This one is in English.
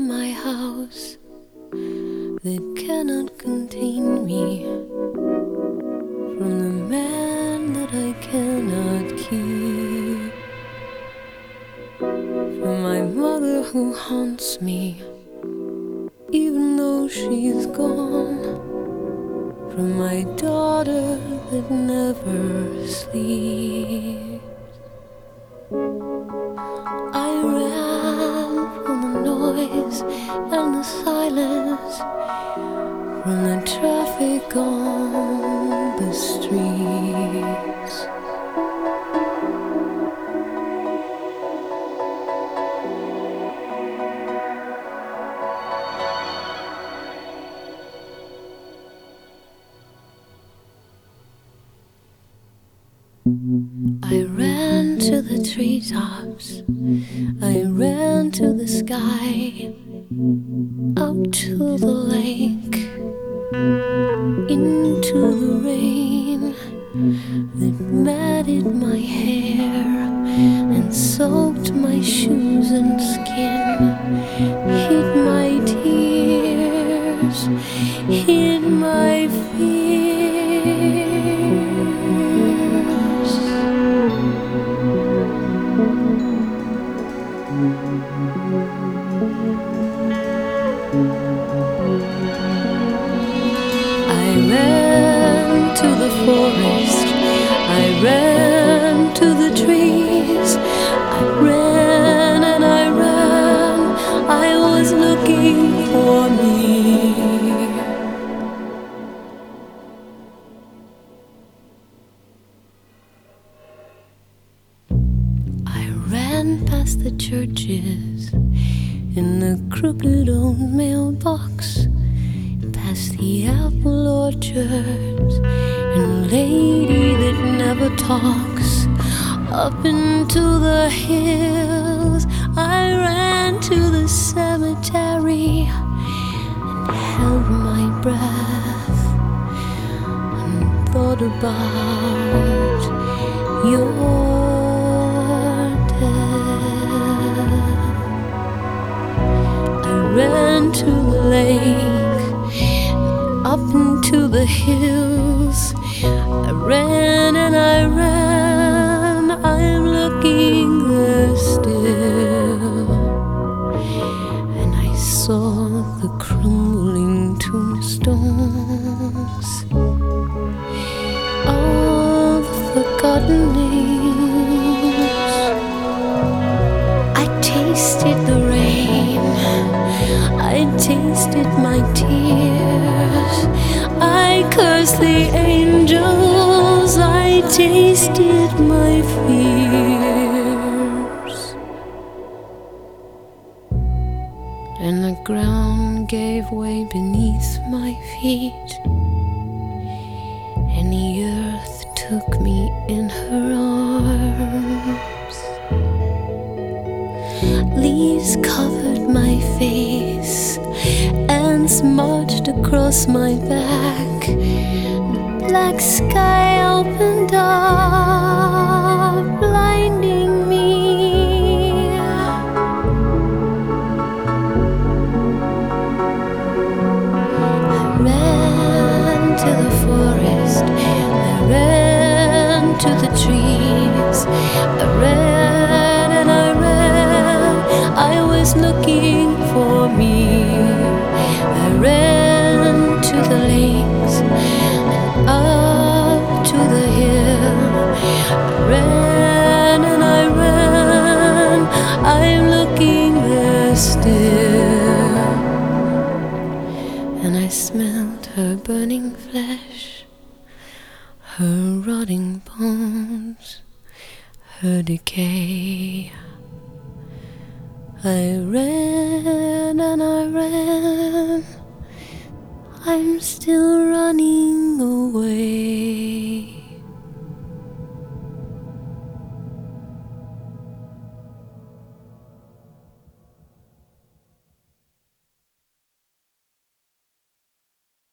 my house that cannot contain me from the man that I cannot keep, from my mother who haunts me even though she's gone, from my daughter that never sleeps. I ran from the noise and the silence, from the traffic on the streets. I ran to the treetops, I ran to the sky, out to the lake, into the rain that matted my hair and soaked my shoes and skin, hid my tears, hid my fears. I ran to the forest, I ran to the trees, I ran and I ran, I was looking for me. I ran past the churches in the crooked old mailbox, past the apple orchards and lady that never talks, up into the hills. I ran to the cemetery and held my breath and thought about your death. I ran to the lake, up into the hills. I ran and I ran, I'm looking there still. And I saw the crumbling tombstones, all the forgotten names. I tasted the rain, I tasted my tears, I cursed the angels, I tasted my fears. And the ground gave way beneath my feet, and the earth took me in her arms. Leaves covered my face and smudged across my back. The black sky opened up, blinding me. I ran to the forest, I ran to the trees, I ran and I ran, I was looking for me. I ran to the lakes and up to the hill. I ran and I ran, I'm looking there still. And I smelled her burning flesh, her rotting bones, her decay. I ran and I ran, I'm still running.